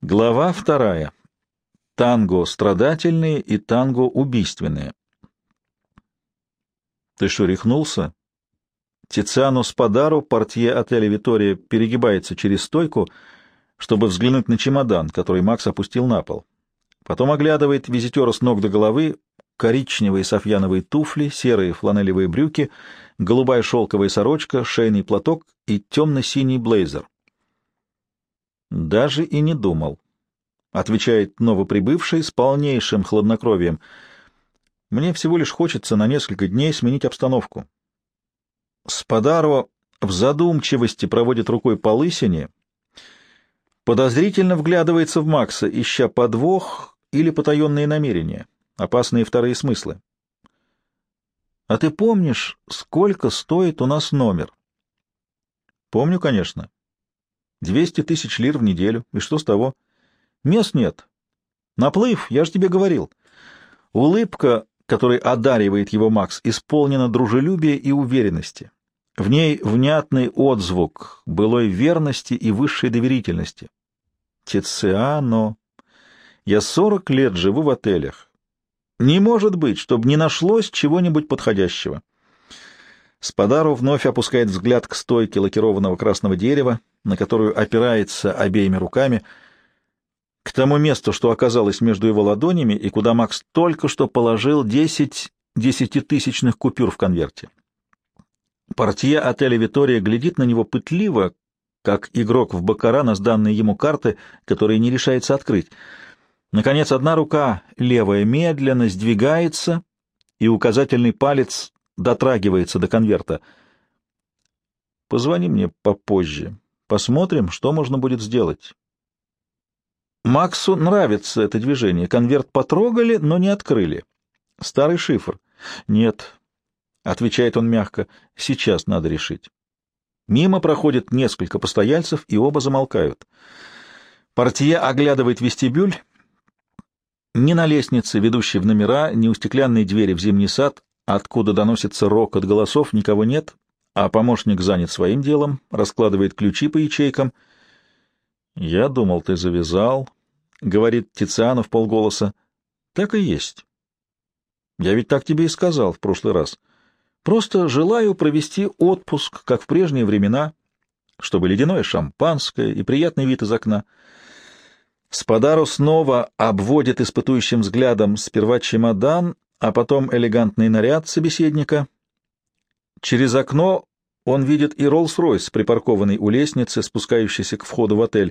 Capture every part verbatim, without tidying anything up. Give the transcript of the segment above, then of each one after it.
Глава вторая. Танго страдательные и танго убийственные. Ты что, рехнулся? Тициано Спадаро, портье отеля «Витория», перегибается через стойку, чтобы взглянуть на чемодан, который Макс опустил на пол. Потом оглядывает визитера с ног до головы: коричневые софьяновые туфли, серые фланелевые брюки, голубая шелковая сорочка, шейный платок и темно-синий блейзер. «Даже и не думал», — отвечает новоприбывший с полнейшим хладнокровием. «Мне всего лишь хочется на несколько дней сменить обстановку». Спадаро в задумчивости проводит рукой по лысине, подозрительно вглядывается в Макса, ища подвох или потаенные намерения, опасные вторые смыслы. «А ты помнишь, сколько стоит у нас номер?» «Помню, конечно. Двести тысяч лир в неделю. И что с того? Мест нет. Наплыв, я же тебе говорил». Улыбка, которой одаривает его Макс, исполнена дружелюбия и уверенности. В ней внятный отзвук былой верности и высшей доверительности. «Тициано, я сорок лет живу в отелях. Не может быть, чтобы не нашлось чего-нибудь подходящего». Спадаро вновь опускает взгляд к стойке лакированного красного дерева, на которую опирается обеими руками, к тому месту, что оказалось между его ладонями и куда Макс только что положил десять десятитысячных купюр в конверте. Портье отеля «Витория» глядит на него пытливо, как игрок в баккара на сданные ему карты, которые не решается открыть. Наконец, одна рука, левая, медленно сдвигается, и указательный палец дотрагивается до конверта. «Позвони мне попозже. Посмотрим, что можно будет сделать». Максу нравится это движение. Конверт потрогали, но не открыли. Старый шифр. «Нет», — отвечает он мягко, — «сейчас надо решить». Мимо проходит несколько постояльцев, и оба замолкают. Портье оглядывает вестибюль. Ни на лестнице, ведущей в номера, ни у стеклянной двери в зимний сад, откуда доносится рокот голосов, никого нет, а помощник занят своим делом, раскладывает ключи по ячейкам. «Я думал, ты завязал», — говорит Тициано вполголоса. «Так и есть. Я ведь так тебе и сказал в прошлый раз. Просто желаю провести отпуск, как в прежние времена, чтобы ледяное шампанское и приятный вид из окна». Спадаро снова обводит испытующим взглядом сперва чемодан, а потом элегантный наряд собеседника. Через окно он видит и Роллс-Ройс, припаркованный у лестницы, спускающийся к входу в отель.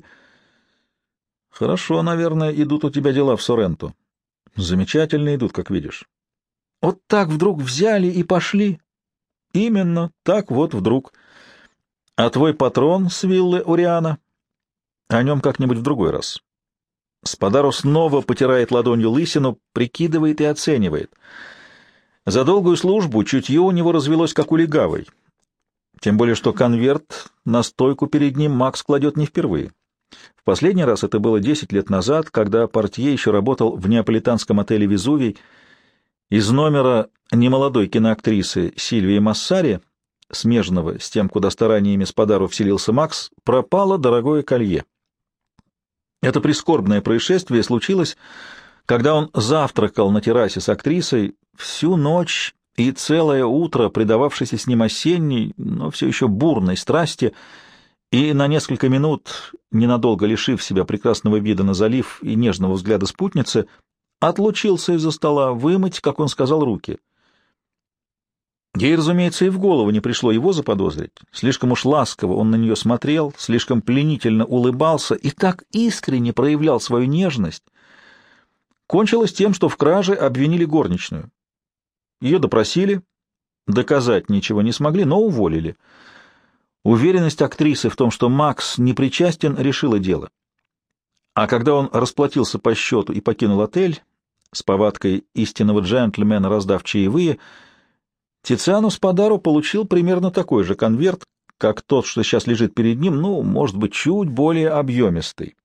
«Хорошо, наверное, идут у тебя дела в Соренто». «Замечательно идут, как видишь». «Вот так вдруг взяли и пошли?» «Именно, так вот вдруг. А твой патрон с виллы Ориана?» «О нем как-нибудь в другой раз». Спадаро снова потирает ладонью лысину, прикидывает и оценивает. За долгую службу чутье у него развелось, как у легавой. Тем более, что конверт на стойку перед ним Макс кладет не впервые. В последний раз это было десять лет назад, когда портье еще работал в неаполитанском отеле «Везувий». Из номера немолодой киноактрисы Сильвии Массари, смежного с тем, куда стараниями Спадаро вселился Макс, пропало дорогое колье. Это прискорбное происшествие случилось, когда он завтракал на террасе с актрисой, всю ночь и целое утро предававшейся с ним осенней, но все еще бурной страсти, и на несколько минут, ненадолго лишив себя прекрасного вида на залив и нежного взгляда спутницы, отлучился из-за стола вымыть, как он сказал, руки. Ей, разумеется, и в голову не пришло его заподозрить. Слишком уж ласково он на нее смотрел, слишком пленительно улыбался и так искренне проявлял свою нежность. Кончилось тем, что в краже обвинили горничную. Ее допросили, доказать ничего не смогли, но уволили. Уверенность актрисы в том, что Макс не причастен, решила дело. А когда он расплатился по счету и покинул отель, с повадкой истинного джентльмена раздав чаевые, Тициано Спадаро получил примерно такой же конверт, как тот, что сейчас лежит перед ним, ну, может быть, чуть более объемистый.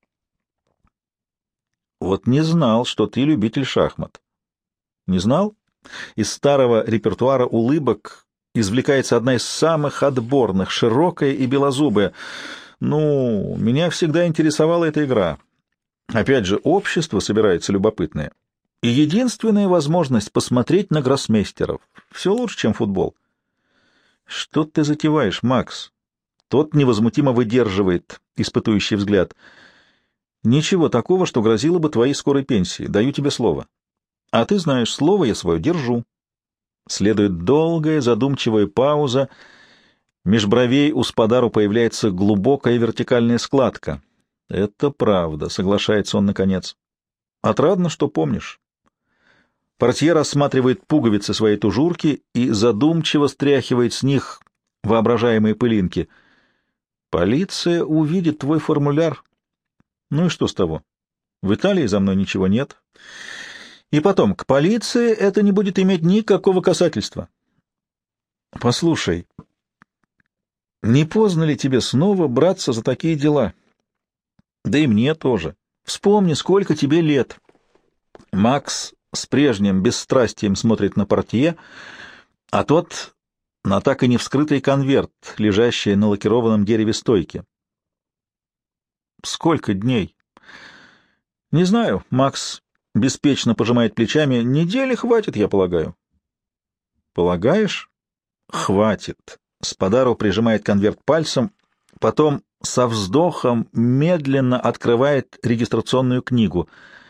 «Вот не знал, что ты любитель шахмат». «Не знал?» Из старого репертуара улыбок извлекается одна из самых отборных, широкая и белозубая. «Ну, меня всегда интересовала эта игра. Опять же, общество собирается любопытное. И единственная возможность посмотреть на гроссмейстеров. Все лучше, чем футбол. Что ты затеваешь, Макс? Тот невозмутимо выдерживает испытующий взгляд. Ничего такого, что грозило бы твоей скорой пенсии. Даю тебе слово. А ты знаешь, слово я свое держу. Следует долгая задумчивая пауза. Меж бровей у Спадару появляется глубокая вертикальная складка. Это правда, соглашается он наконец. Отрадно, что помнишь. Портье рассматривает пуговицы своей тужурки и задумчиво стряхивает с них воображаемые пылинки. Полиция увидит твой формуляр. Ну и что с того? В Италии за мной ничего нет. И потом, к полиции это не будет иметь никакого касательства. Послушай, не поздно ли тебе снова браться за такие дела? Да и мне тоже. Вспомни, сколько тебе лет. Макс с прежним бесстрастием смотрит на портье, а тот на так и не вскрытый конверт, лежащий на лакированном дереве стойки. Сколько дней? Не знаю. Макс беспечно пожимает плечами. Недели хватит, я полагаю. Полагаешь? Хватит. Спадару прижимает конверт пальцем, потом со вздохом медленно открывает регистрационную книгу.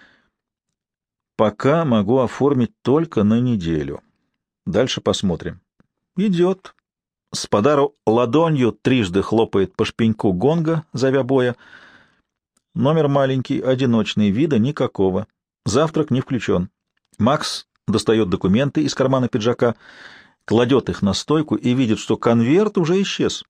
Пока могу оформить только на неделю. Дальше посмотрим. Идет. Спадару ладонью трижды хлопает по шпеньку гонга, зовя боя. Номер маленький, одиночный, вида никакого. Завтрак не включен. Макс достает документы из кармана пиджака, кладет их на стойку и видит, что конверт уже исчез.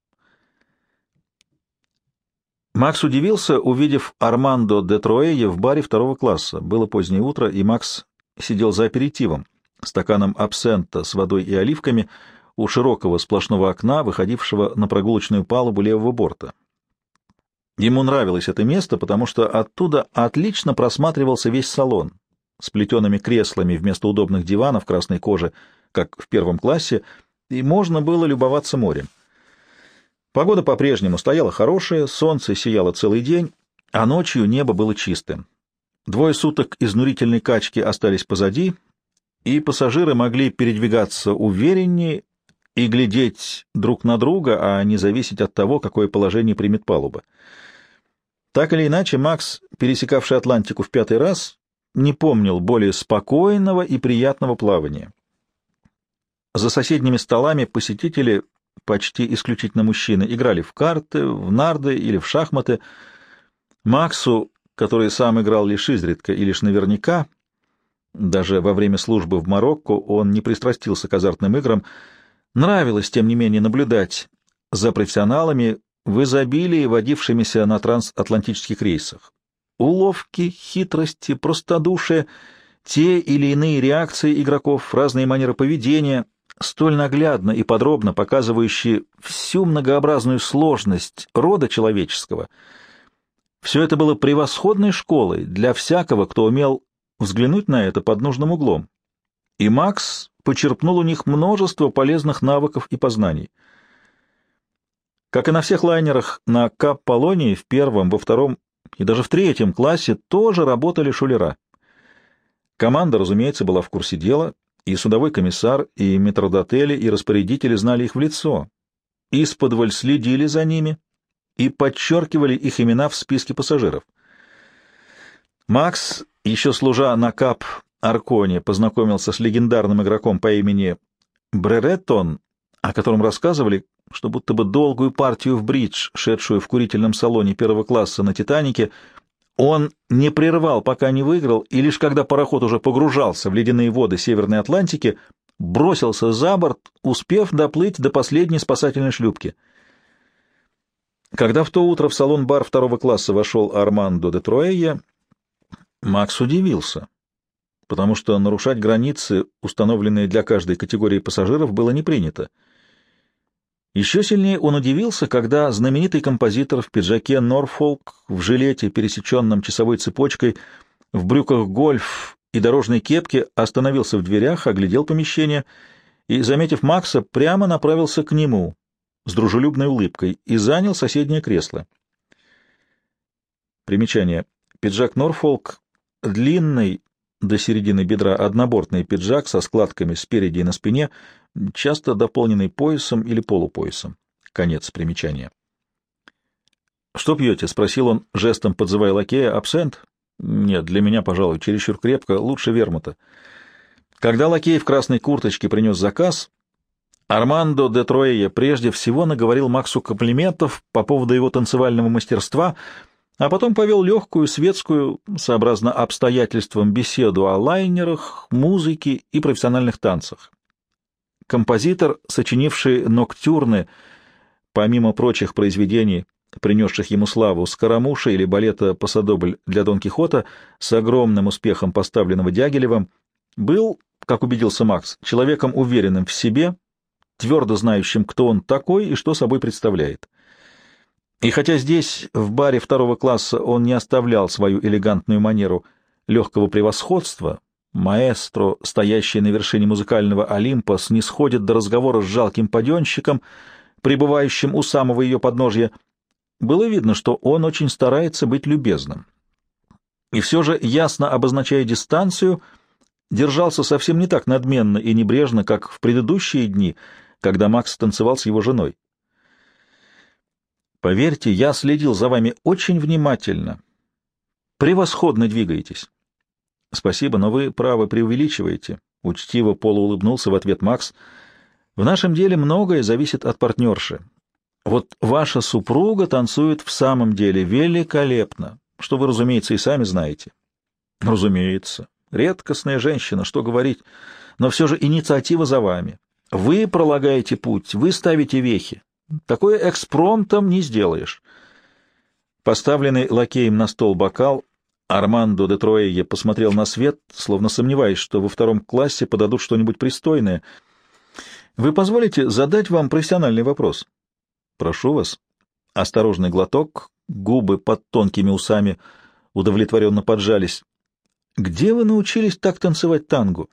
Макс удивился, увидев Армандо де Троэе в баре второго класса. Было позднее утро, и Макс сидел за аперитивом, стаканом абсента с водой и оливками у широкого сплошного окна, выходившего на прогулочную палубу левого борта. Ему нравилось это место, потому что оттуда отлично просматривался весь салон с плетеными креслами вместо удобных диванов красной кожи, как в первом классе, и можно было любоваться морем. Погода по-прежнему стояла хорошая, солнце сияло целый день, а ночью небо было чистым. Двое суток изнурительной качки остались позади, и пассажиры могли передвигаться увереннее и глядеть друг на друга, а не зависеть от того, какое положение примет палуба. Так или иначе, Макс, пересекавший Атлантику в пятый раз, не помнил более спокойного и приятного плавания. За соседними столами посетители, почти исключительно мужчины, играли в карты, в нарды или в шахматы. Максу, который сам играл лишь изредка и лишь наверняка, даже во время службы в Марокко он не пристрастился к азартным играм, нравилось, тем не менее, наблюдать за профессионалами в изобилии, водившимися на трансатлантических рейсах. Уловки, хитрости, простодушие, те или иные реакции игроков, разные манеры поведения, столь наглядно и подробно показывающие всю многообразную сложность рода человеческого. Все это было превосходной школой для всякого, кто умел взглянуть на это под нужным углом. И Макс почерпнул у них множество полезных навыков и познаний. Как и на всех лайнерах, на Кап-Полонии в первом, во втором и даже в третьем классе тоже работали шулера. Команда, разумеется, была в курсе дела, и судовой комиссар, и метрдотели, и распорядители знали их в лицо, исподволь следили за ними и подчеркивали их имена в списке пассажиров. Макс, еще служа на Кап-Арконе, познакомился с легендарным игроком по имени Бререттон, о котором рассказывали, что будто бы долгую партию в бридж, шедшую в курительном салоне первого класса на «Титанике», он не прервал, пока не выиграл, и лишь когда пароход уже погружался в ледяные воды Северной Атлантики, бросился за борт, успев доплыть до последней спасательной шлюпки. Когда в то утро в салон-бар второго класса вошел Армандо де Троэе, Макс удивился, потому что нарушать границы, установленные для каждой категории пассажиров, было не принято. Еще сильнее он удивился, когда знаменитый композитор в пиджаке Норфолк, в жилете, пересеченном часовой цепочкой, в брюках гольф и дорожной кепке остановился в дверях, оглядел помещение и, заметив Макса, прямо направился к нему с дружелюбной улыбкой и занял соседнее кресло. Примечание. Пиджак Норфолк — длинный до середины бедра однобортный пиджак со складками спереди и на спине, часто дополненный поясом или полупоясом. Конец примечания. «Что пьете?» — спросил он, жестом подзывая лакея. «Абсент?» «Нет, для меня, пожалуй, чересчур крепко, лучше вермута». Когда лакей в красной курточке принес заказ, Армандо де Троя прежде всего наговорил Максу комплиментов по поводу его танцевального мастерства, а потом повел легкую, светскую, сообразно обстоятельствам, беседу о лайнерах, музыке и профессиональных танцах. Композитор, сочинивший ноктюрны, помимо прочих произведений, принесших ему славу, «Скоромуша» или балета «Пасодобль» для Дон Кихота, с огромным успехом поставленного Дягилевым, был, как убедился Макс, человеком уверенным в себе, твердо знающим, кто он такой и что собой представляет. И хотя здесь, в баре второго класса, он не оставлял свою элегантную манеру легкого превосходства, маэстро, стоящий на вершине музыкального Олимпа, снисходит до разговора с жалким паденщиком, пребывающим у самого ее подножья, было видно, что он очень старается быть любезным. И все же, ясно обозначая дистанцию, держался совсем не так надменно и небрежно, как в предыдущие дни, когда Макс танцевал с его женой. «Поверьте, я следил за вами очень внимательно. Превосходно двигаетесь». «Спасибо, но вы, право, преувеличиваете», — учтиво полуулыбнулся в ответ Макс. «В нашем деле многое зависит от партнерши. Вот ваша супруга танцует в самом деле великолепно, что вы, разумеется, и сами знаете». «Разумеется. Редкостная женщина, что говорить, но все же инициатива за вами. Вы пролагаете путь, вы ставите вехи. Такое экспромтом не сделаешь». Поставленный лакеем на стол бокал, Армандо де Троя посмотрел на свет, словно сомневаясь, что во втором классе подадут что-нибудь пристойное. «Вы позволите задать вам профессиональный вопрос?» «Прошу вас». Осторожный глоток, губы под тонкими усами удовлетворенно поджались. «Где вы научились так танцевать танго?»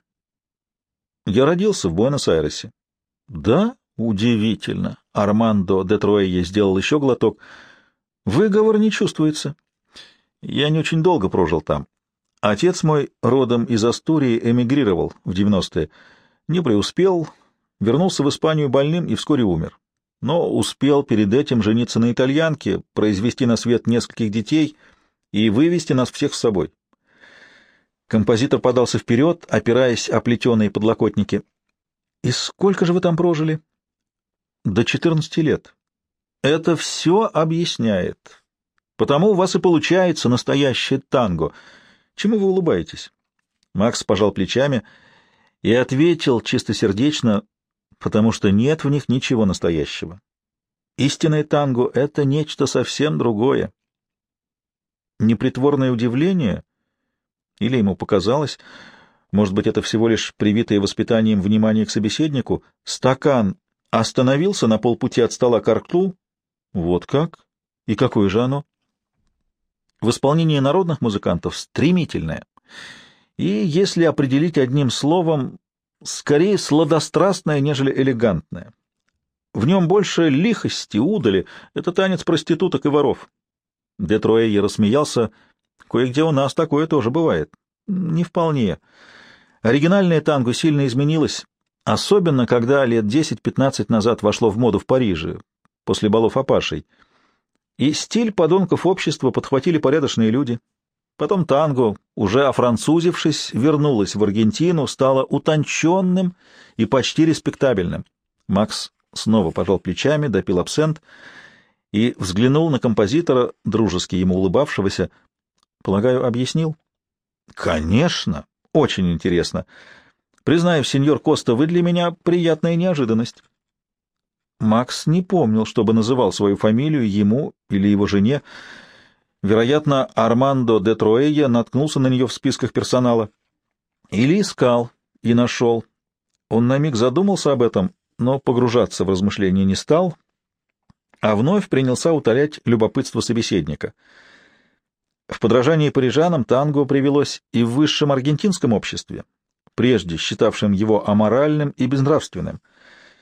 «Я родился в Буэнос-Айресе». «Да? Удивительно». Армандо де Троя сделал еще глоток. «Выговор не чувствуется». «Я не очень долго прожил там. Отец мой, родом из Астурии, эмигрировал в девяностые. Не преуспел, вернулся в Испанию больным и вскоре умер. Но успел перед этим жениться на итальянке, произвести на свет нескольких детей и вывести нас всех с собой». Композитор подался вперед, опираясь о плетеные подлокотники. «И сколько же вы там прожили?» «До четырнадцати лет». «Это все объясняет. Потому у вас и получается настоящее танго. Чему вы улыбаетесь?» Макс пожал плечами и ответил чистосердечно, потому что нет в них ничего настоящего. Истинное танго — это нечто совсем другое. Непритворное удивление, или ему показалось, может быть, это всего лишь привитое воспитанием внимание к собеседнику, стакан остановился на полпути от стола к рту. Вот как? И какое же оно? В исполнении народных музыкантов стремительное. И, если определить одним словом, скорее сладострастное, нежели элегантное. В нем больше лихости, удали. Это танец проституток и воров. Де Троя рассмеялся. Кое-где у нас такое тоже бывает. Не вполне. Оригинальное танго сильно изменилось, особенно когда лет десять-пятнадцать назад вошло в моду в Париже, после балов Апашей. И стиль подонков общества подхватили порядочные люди. Потом танго, уже офранцузившись, вернулось в Аргентину, стало утонченным и почти респектабельным. Макс снова пожал плечами, допил абсент и взглянул на композитора, дружески ему улыбавшегося. Полагаю, объяснил? Конечно, очень интересно. Признаю, сеньор Коста, вы для меня приятная неожиданность. Макс не помнил, чтобы называл свою фамилию ему или его жене. Вероятно, Армандо де Троя наткнулся на нее в списках персонала. Или искал и нашел. Он на миг задумался об этом, но погружаться в размышления не стал, а вновь принялся утолять любопытство собеседника. В подражании парижанам танго привелось и в высшем аргентинском обществе, прежде считавшем его аморальным и безнравственным.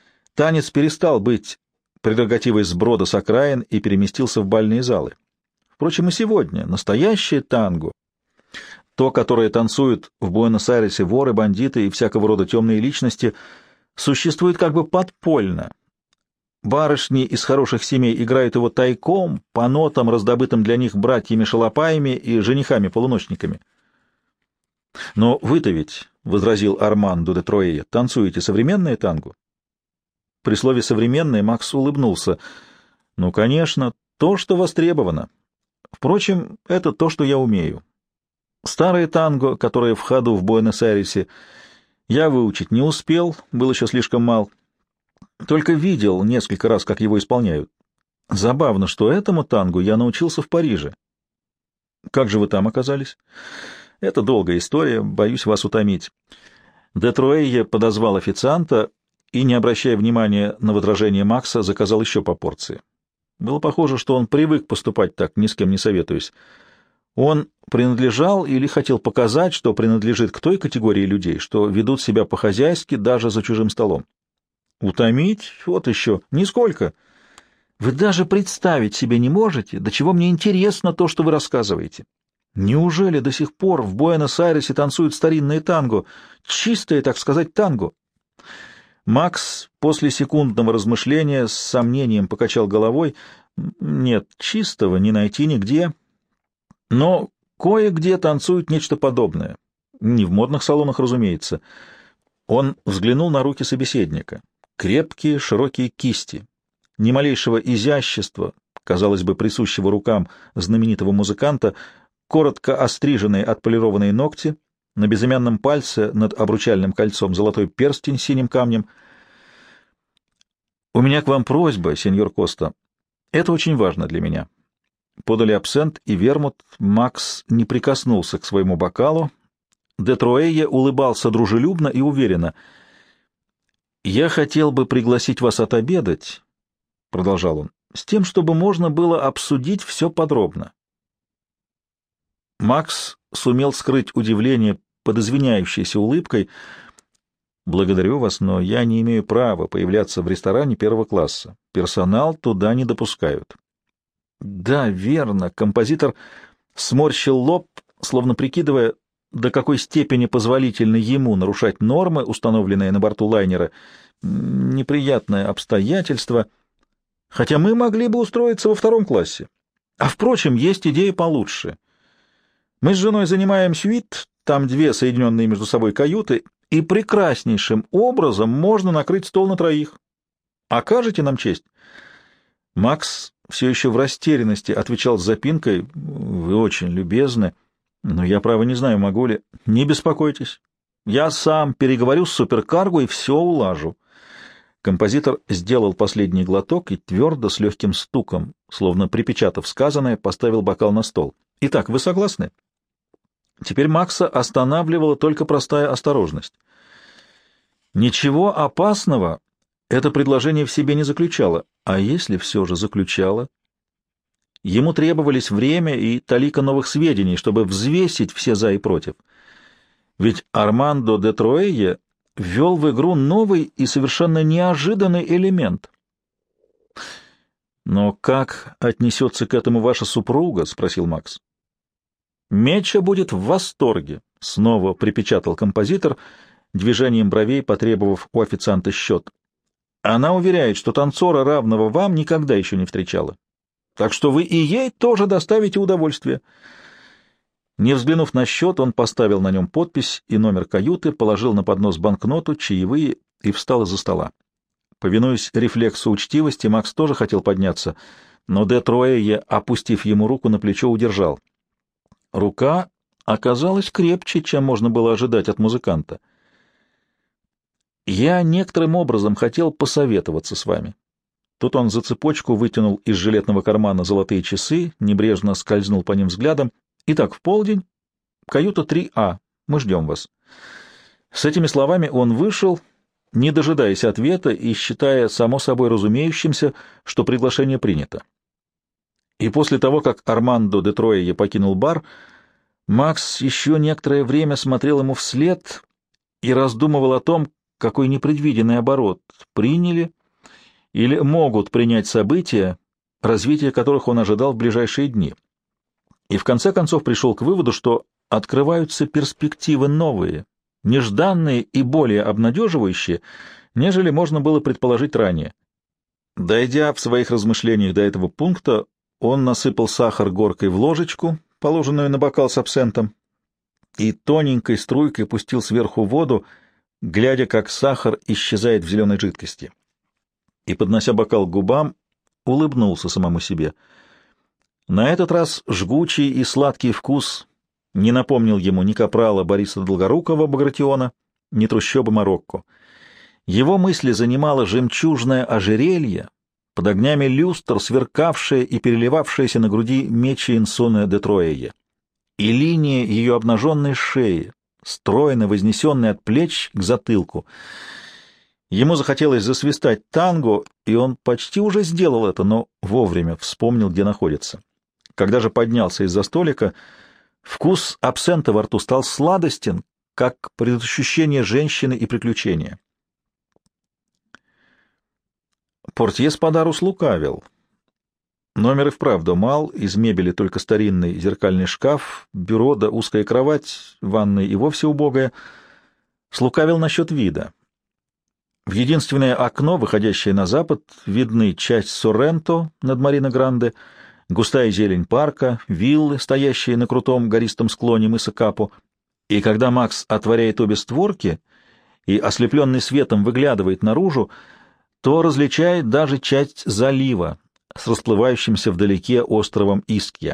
Танец перестал быть прерогативой сброда с окраин и переместился в бальные залы. Впрочем, и сегодня настоящее танго, то, которое танцуют в Буэнос-Айресе воры, бандиты и всякого рода темные личности, существует как бы подпольно. Барышни из хороших семей играют его тайком, по нотам, раздобытым для них братьями-шалопаями и женихами-полуночниками. «Но вы-то ведь, — возразил Армандо де Троя, — танцуете современное танго?» При слове «современное» Макс улыбнулся. «Ну, конечно, то, что востребовано. Впрочем, это то, что я умею. Старое танго, которое в ходу в Буэнос-Айресе, я выучить не успел, был еще слишком мал. Только видел несколько раз, как его исполняют. Забавно, что этому тангу я научился в Париже. Как же вы там оказались? Это долгая история, боюсь вас утомить». Де Троя подозвал официанта и, не обращая внимания на возражение Макса, заказал еще по порции. Было похоже, что он привык поступать так, ни с кем не советуясь. Он принадлежал или хотел показать, что принадлежит к той категории людей, что ведут себя по-хозяйски даже за чужим столом. Утомить? Вот еще. Нисколько. Вы даже представить себе не можете, до чего мне интересно то, что вы рассказываете. Неужели до сих пор в Буэнос-Айресе танцуют старинные танго? Чистое, так сказать, танго? Макс после секундного размышления с сомнением покачал головой. Нет, чистого не найти нигде. Но кое-где танцуют нечто подобное. Не в модных салонах, разумеется. Он взглянул на руки собеседника. Крепкие, широкие кисти. Ни малейшего изящества, казалось бы, присущего рукам знаменитого музыканта, коротко остриженные отполированные ногти, на безымянном пальце над обручальным кольцом золотой перстень с синим камнем. «У меня к вам просьба, сеньор Коста. Это очень важно для меня». Подали абсент и вермут. Макс не прикоснулся к своему бокалу. Де Троя улыбался дружелюбно и уверенно. «Я хотел бы пригласить вас отобедать», — продолжал он, — «с тем, чтобы можно было обсудить все подробно». Макс сумел скрыть удивление под извиняющейся улыбкой. «Благодарю вас, но я не имею права появляться в ресторане первого класса. Персонал туда не допускают». «Да, верно». Композитор сморщил лоб, словно прикидывая, до какой степени позволительно ему нарушать нормы, установленные на борту лайнера. Неприятное обстоятельство. Хотя мы могли бы устроиться во втором классе. А, впрочем, есть идея получше. Мы с женой занимаем сюит, там две соединенные между собой каюты, и прекраснейшим образом можно накрыть стол на троих. Окажете нам честь?» Макс все еще в растерянности отвечал с запинкой: «Вы очень любезны, но я, право, не знаю, могу ли...» «Не беспокойтесь. Я сам переговорю с суперкарго и все улажу». Композитор сделал последний глоток и твердо, с легким стуком, словно припечатав сказанное, поставил бокал на стол. «Итак, вы согласны?» Теперь Макса останавливала только простая осторожность. Ничего опасного это предложение в себе не заключало, а если все же заключало? Ему требовались время и талика новых сведений, чтобы взвесить все за и против. Ведь Армандо де Троя ввел в игру новый и совершенно неожиданный элемент. «Но как отнесется к этому ваша супруга?» — спросил Макс. «Меча будет в восторге», — снова припечатал композитор, движением бровей потребовав у официанта счет. «Она уверяет, что танцора, равного вам, никогда еще не встречала. Так что вы и ей тоже доставите удовольствие». Не взглянув на счет, он поставил на нем подпись и номер каюты, положил на поднос банкноту, чаевые и встал из-за стола. Повинуясь рефлексу учтивости, Макс тоже хотел подняться, но де Троя, опустив ему руку на плечо, удержал. Рука оказалась крепче, чем можно было ожидать от музыканта. «Я некоторым образом хотел посоветоваться с вами». Тут он за цепочку вытянул из жилетного кармана золотые часы, небрежно скользнул по ним взглядом. «Итак, в полдень, каюта три А, мы ждем вас». С этими словами он вышел, не дожидаясь ответа и считая само собой разумеющимся, что приглашение принято. И после того, как Армандо де Троя покинул бар, Макс еще некоторое время смотрел ему вслед и раздумывал о том, какой непредвиденный оборот приняли или могут принять события, развитие которых он ожидал в ближайшие дни. и в конце концов пришел к выводу, что открываются перспективы новые, нежданные и более обнадеживающие, нежели можно было предположить ранее. Дойдя в своих размышлениях до этого пункта, он насыпал сахар горкой в ложечку, положенную на бокал с абсентом, и тоненькой струйкой пустил сверху воду, глядя, как сахар исчезает в зеленой жидкости. И, поднося бокал к губам, улыбнулся самому себе. На этот раз жгучий и сладкий вкус не напомнил ему ни капрала Бориса Долгорукова Багратиона, ни трущобы Марокко. Его мысли занимало жемчужное ожерелье, под огнями люстр, сверкавшее и переливавшееся на груди мечи Инсуне де Троее, и линия ее обнаженной шеи, стройно вознесенной от плеч к затылку. Ему захотелось засвистать танго, и он почти уже сделал это, но вовремя вспомнил, где находится. Когда же поднялся из-за столика, вкус абсента во рту стал сладостен, как предощущение женщины и приключения. Портье с подару слукавил. Номер и вправду мал, из мебели только старинный зеркальный шкаф, бюро да узкая кровать, ванная и вовсе убогая. Слукавил насчет вида. В единственное окно, выходящее на запад, видны часть Сорренто над Марино-Гранде, густая зелень парка, виллы, стоящие на крутом гористом склоне мыса Капо, и когда Макс отворяет обе створки и, ослепленный светом, выглядывает наружу, то различает даже часть залива с расплывающимся вдалеке островом Искья.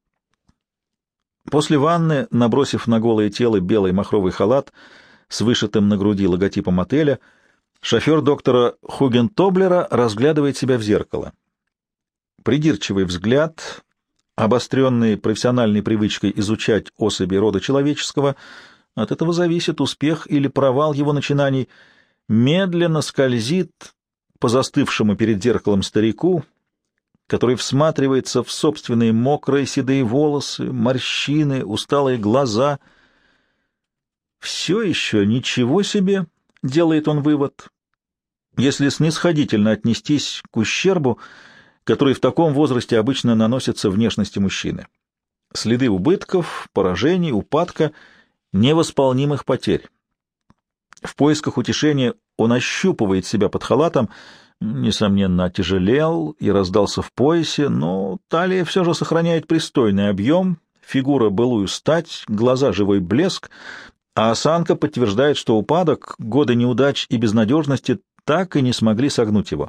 После ванны, набросив на голое тело белый махровый халат с вышитым на груди логотипом отеля, шофер доктора Хугентоблера разглядывает себя в зеркало. Придирчивый взгляд, обостренный профессиональной привычкой изучать особи рода человеческого, от этого зависит успех или провал его начинаний, медленно скользит по застывшему перед зеркалом старику, который всматривается в собственные мокрые седые волосы, морщины, усталые глаза. Все еще ничего себе, делает он вывод, если снисходительно отнестись к ущербу, который в таком возрасте обычно наносится внешности мужчины. Следы убытков, поражений, упадка, невосполнимых потерь. В поисках утешения он ощупывает себя под халатом, несомненно, отяжелел и раздался в поясе, но талия все же сохраняет пристойный объем, фигура былую стать, глаза живой блеск, а осанка подтверждает, что упадок, годы неудач и безнадежности так и не смогли согнуть его.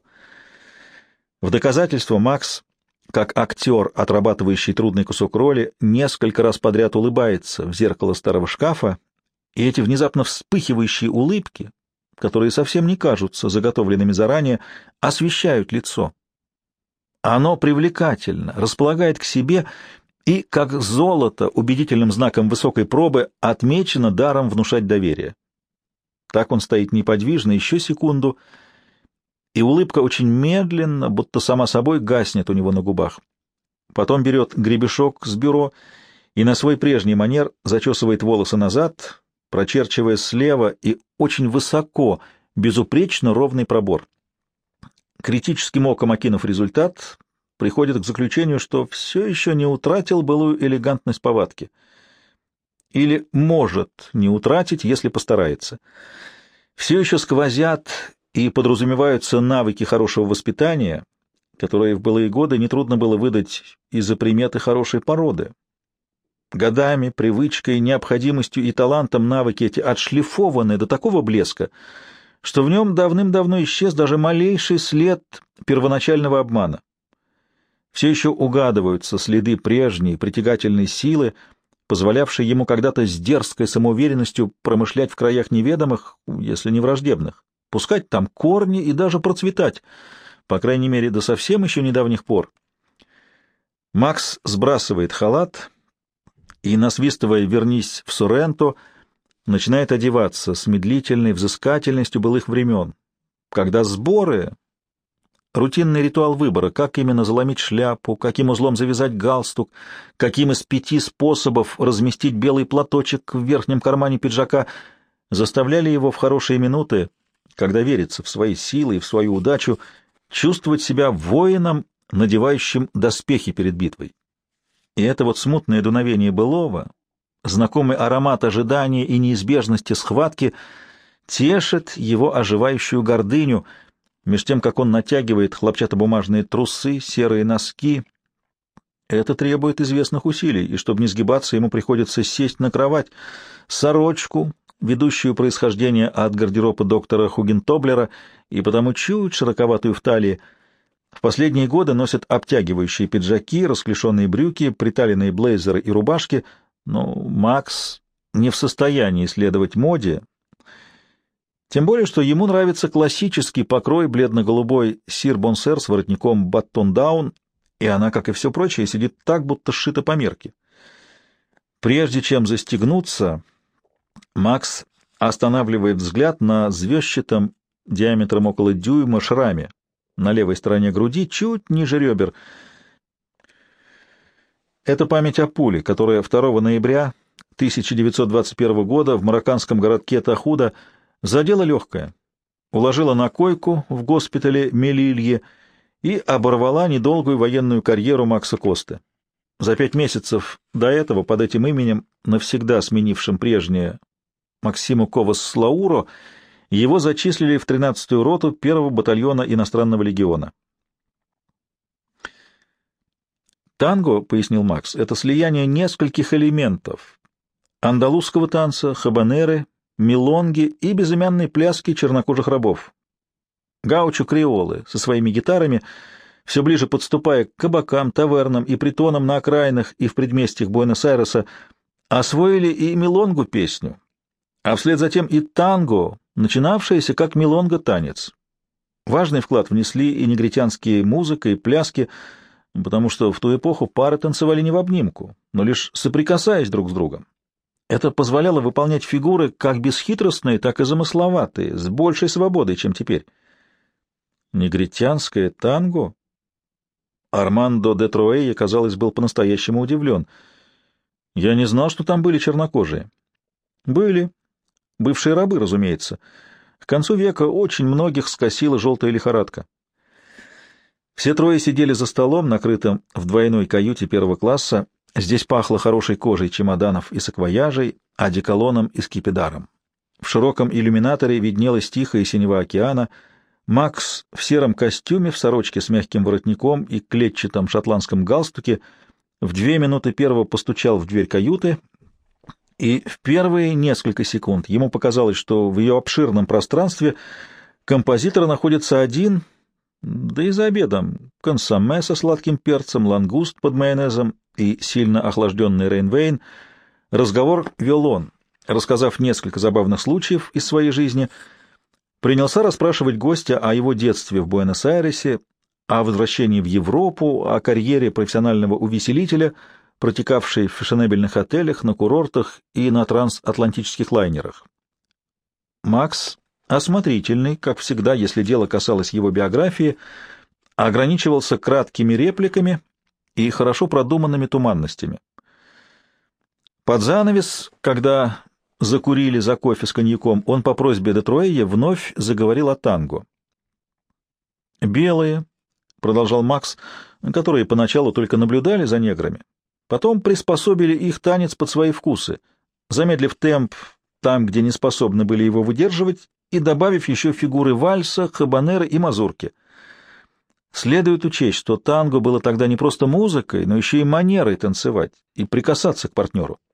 В доказательство Макс, как актер, отрабатывающий трудный кусок роли, несколько раз подряд улыбается в зеркало старого шкафа, и эти внезапно вспыхивающие улыбки, которые совсем не кажутся заготовленными заранее, освещают лицо. Оно привлекательно, располагает к себе и, как золото, убедительным знаком высокой пробы, отмечено даром внушать доверие. Так он стоит неподвижно еще секунду, и улыбка очень медленно, будто сама собой, гаснет у него на губах. Потом берет гребешок с бюро и на свой прежний манер зачесывает волосы назад, прочерчивая слева и очень высоко, безупречно ровный пробор. Критическим оком окинув результат, приходит к заключению, что все еще не утратил былую элегантность повадки. Или может не утратить, если постарается. Все еще сквозят и подразумеваются навыки хорошего воспитания, которые в былые годы нетрудно было выдать из-за приметы хорошей породы. Годами, привычкой, необходимостью и талантом навыки эти отшлифованы до такого блеска, что в нем давным-давно исчез даже малейший след первоначального обмана. Все еще угадываются следы прежней притягательной силы, позволявшей ему когда-то с дерзкой самоуверенностью промышлять в краях неведомых, если не враждебных, пускать там корни и даже процветать, по крайней мере, до совсем еще недавних пор. Макс сбрасывает халат и, насвистывая «Вернись в Сорренто», начинает одеваться с медлительной взыскательностью былых времен, когда сборы, рутинный ритуал выбора, как именно заломить шляпу, каким узлом завязать галстук, каким из пяти способов разместить белый платочек в верхнем кармане пиджака, заставляли его в хорошие минуты, когда верится в свои силы и в свою удачу, чувствовать себя воином, надевающим доспехи перед битвой. И это вот смутное дуновение былого, знакомый аромат ожидания и неизбежности схватки тешит его оживающую гордыню, меж тем, как он натягивает хлопчатобумажные трусы, серые носки. Это требует известных усилий, и чтобы не сгибаться, ему приходится сесть на кровать, сорочку, ведущую происхождение от гардероба доктора Хугентоблера, и потому чуть широковатую в талии. В последние годы носят обтягивающие пиджаки, расклешенные брюки, приталенные блейзеры и рубашки, но Макс не в состоянии следовать моде, тем более, что ему нравится классический покрой бледно-голубой сир-бонсер с воротником баттон-даун, и она, как и все прочее, сидит так, будто сшита по мерке. Прежде чем застегнуться, Макс останавливает взгляд на звездчатом диаметром около дюйма шраме на левой стороне груди, чуть ниже ребер. Это память о пуле, которая второго ноября тысяча девятьсот двадцать первого года в марокканском городке Тахуда задела легкое, уложила на койку в госпитале Мелилье и оборвала недолгую военную карьеру Макса Косты. За пять месяцев до этого под этим именем, навсегда сменившим прежнее Максиму Ковас-Слауро, его зачислили в тринадцатую роту первого батальона иностранного легиона. «Танго, — пояснил Макс, — это слияние нескольких элементов — андалузского танца, хабанеры, милонги и безымянной пляски чернокожих рабов. Гаучо-креолы со своими гитарами, все ближе подступая к кабакам, тавернам и притонам на окраинах и в предместьях Буэнос-Айреса, освоили и милонгу-песню, а вслед затем и танго, начинавшееся как милонга-танец. Важный вклад внесли и негритянские музыка и пляски, потому что в ту эпоху пары танцевали не в обнимку, но лишь соприкасаясь друг с другом. Это позволяло выполнять фигуры как бесхитростные, так и замысловатые, с большей свободой, чем теперь. Негритянское танго? Армандо де Труэя, казалось, был по-настоящему удивлен. Я не знал, что там были чернокожие. Были. Бывшие рабы, разумеется. К концу века очень многих скосила желтая лихорадка. Все трое сидели за столом, накрытым в двойной каюте первого класса. Здесь пахло хорошей кожей чемоданов и саквояжей, одеколоном и скипидаром. В широком иллюминаторе виднелась тихая синева океана. Макс в сером костюме, в сорочке с мягким воротником и клетчатом шотландском галстуке в две минуты первого постучал в дверь каюты, и в первые несколько секунд ему показалось, что в ее обширном пространстве композитор находится один, да и за обедом консомме со сладким перцем, лангуст под майонезом и сильно охлажденный рейнвейн. Разговор вел он, рассказав несколько забавных случаев из своей жизни, принялся расспрашивать гостя о его детстве в Буэнос-Айресе, о возвращении в Европу, о карьере профессионального увеселителя, протекавшей в фешенебельных отелях, на курортах и на трансатлантических лайнерах. Макс, осмотрительный, как всегда, если дело касалось его биографии, ограничивался краткими репликами и хорошо продуманными туманностями. Под занавес, когда закурили за кофе с коньяком, он по просьбе де Труэя вновь заговорил о танго. «Белые», — продолжал Макс, которые поначалу только наблюдали за неграми, потом приспособили их танец под свои вкусы, замедлив темп там, где не способны были его выдерживать, и добавив еще фигуры вальса, хабанеры и мазурки. Следует учесть, что танго было тогда не просто музыкой, но еще и манерой танцевать и прикасаться к партнеру.